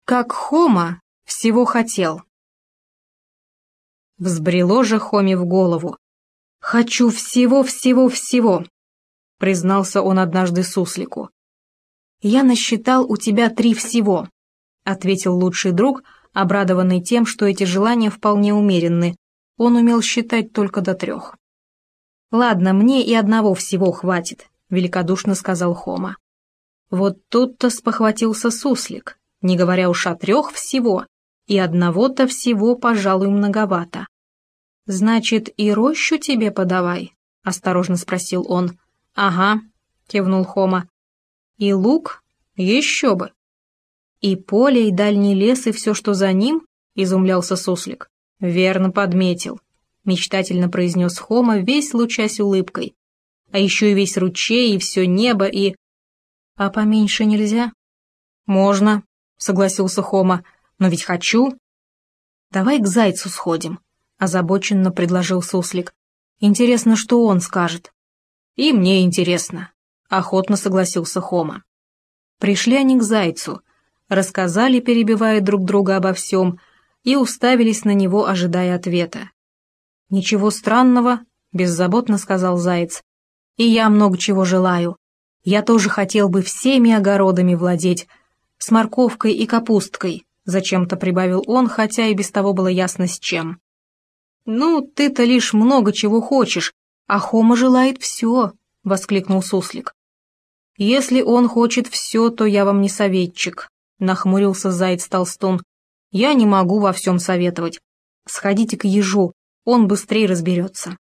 Как Хома всего хотел. Взбрело же Хоме в голову. «Хочу всего-всего-всего», — признался он однажды суслику. «Я насчитал у тебя 3 всего», — ответил лучший друг, обрадованный тем, что эти желания вполне умеренны. Он умел считать только до 3. «Ладно, мне и 1 всего хватит», — великодушно сказал Хома. Вот тут-то спохватился суслик, не говоря уж о 3 всего, и 1-то всего, пожалуй, многовато. «Значит, и рощу тебе подавай?» — осторожно спросил он. «Ага», — кивнул Хома. «И лук? Еще бы!» «И поле, и дальний лес, и все, что за ним?» — изумлялся суслик. «Верно подметил», — мечтательно произнес Хома, весь лучась улыбкой. «А еще и весь ручей, и все небо, и...» «А поменьше нельзя?» «Можно», — согласился Хома, — «но ведь хочу». «Давай к зайцу сходим», — озабоченно предложил суслик. «Интересно, что он скажет». «И мне интересно», — охотно согласился Хома. Пришли они к зайцу, рассказали, перебивая друг друга обо всем, и уставились на него, ожидая ответа. «Ничего странного», — беззаботно сказал заяц. «И я много чего желаю. Я тоже хотел бы всеми огородами владеть, с морковкой и капусткой», — зачем-то прибавил он, хотя и без того было ясно с чем. «Ну, ты-то лишь много чего хочешь, а Хома желает все», — воскликнул суслик. «Если он хочет все, то я вам не советчик», — нахмурился заяц-толстун. «Я не могу во всем советовать. Сходите к ежу, он быстрее разберется».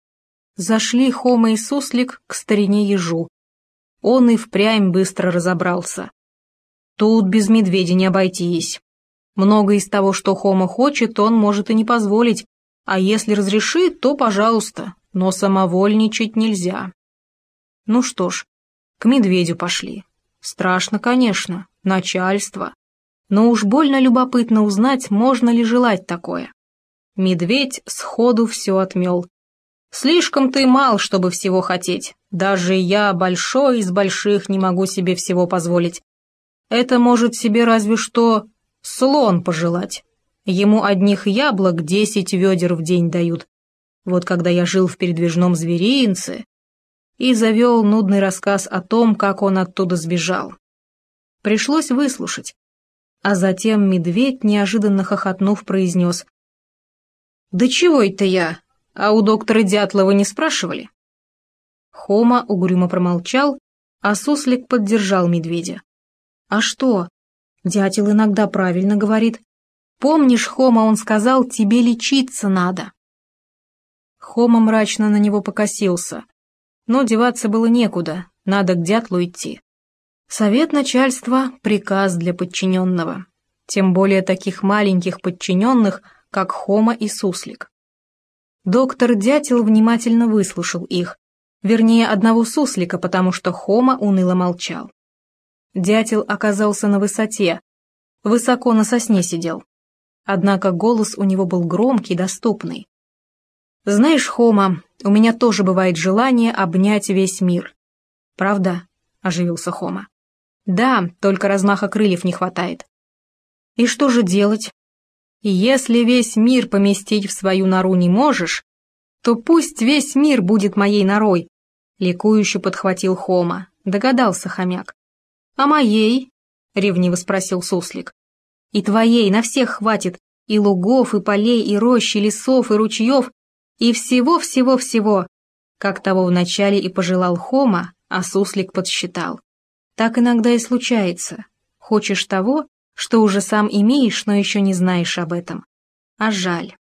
Зашли Хома и суслик к старине ежу. Он и впрямь быстро разобрался. Тут без медведя не обойтись. Много из того, что Хома хочет, он может и не позволить, а если разрешит, то пожалуйста, но самовольничать нельзя. Ну что ж, к медведю пошли. Страшно, конечно, начальство. Но уж больно любопытно узнать, можно ли желать такое. Медведь сходу все отмел. «Слишком ты мал, чтобы всего хотеть. Даже я, большой из больших, не могу себе всего позволить. Это может себе разве что слон пожелать. Ему одних яблок 10 ведер в день дают. Вот когда я жил в передвижном зверинце...» И завел нудный рассказ о том, как он оттуда сбежал. Пришлось выслушать. А затем медведь, неожиданно хохотнув, произнес: «Да чего это я? А у доктора Дятлова не спрашивали?» Хома угрюмо промолчал, а суслик поддержал медведя. «А что? Дятел иногда правильно говорит. Помнишь, Хома, он сказал, тебе лечиться надо». Хома мрачно на него покосился. Но деваться было некуда, надо к дятлу идти. Совет начальства — приказ для подчиненного. Тем более таких маленьких подчиненных, как Хома и суслик. Доктор Дятел внимательно выслушал их, вернее, одного суслика, потому что Хома уныло молчал. Дятел оказался на высоте, высоко на сосне сидел. Однако голос у него был громкий, доступный. «Знаешь, Хома, у меня тоже бывает желание обнять весь мир». «Правда?» — оживился Хома. «Да, только размаха крыльев не хватает». «И что же делать?» «Если весь мир поместить в свою нору не можешь, то пусть весь мир будет моей норой», — ликующе подхватил Хома. Догадался хомяк. «А моей?» — ревниво спросил суслик. «И твоей на всех хватит, и лугов, и полей, и рощ, и лесов, и ручьев, и всего-всего-всего», как того вначале и пожелал Хома, а суслик подсчитал. Так иногда и случается. Хочешь того, что уже сам имеешь, но еще не знаешь об этом. А жаль.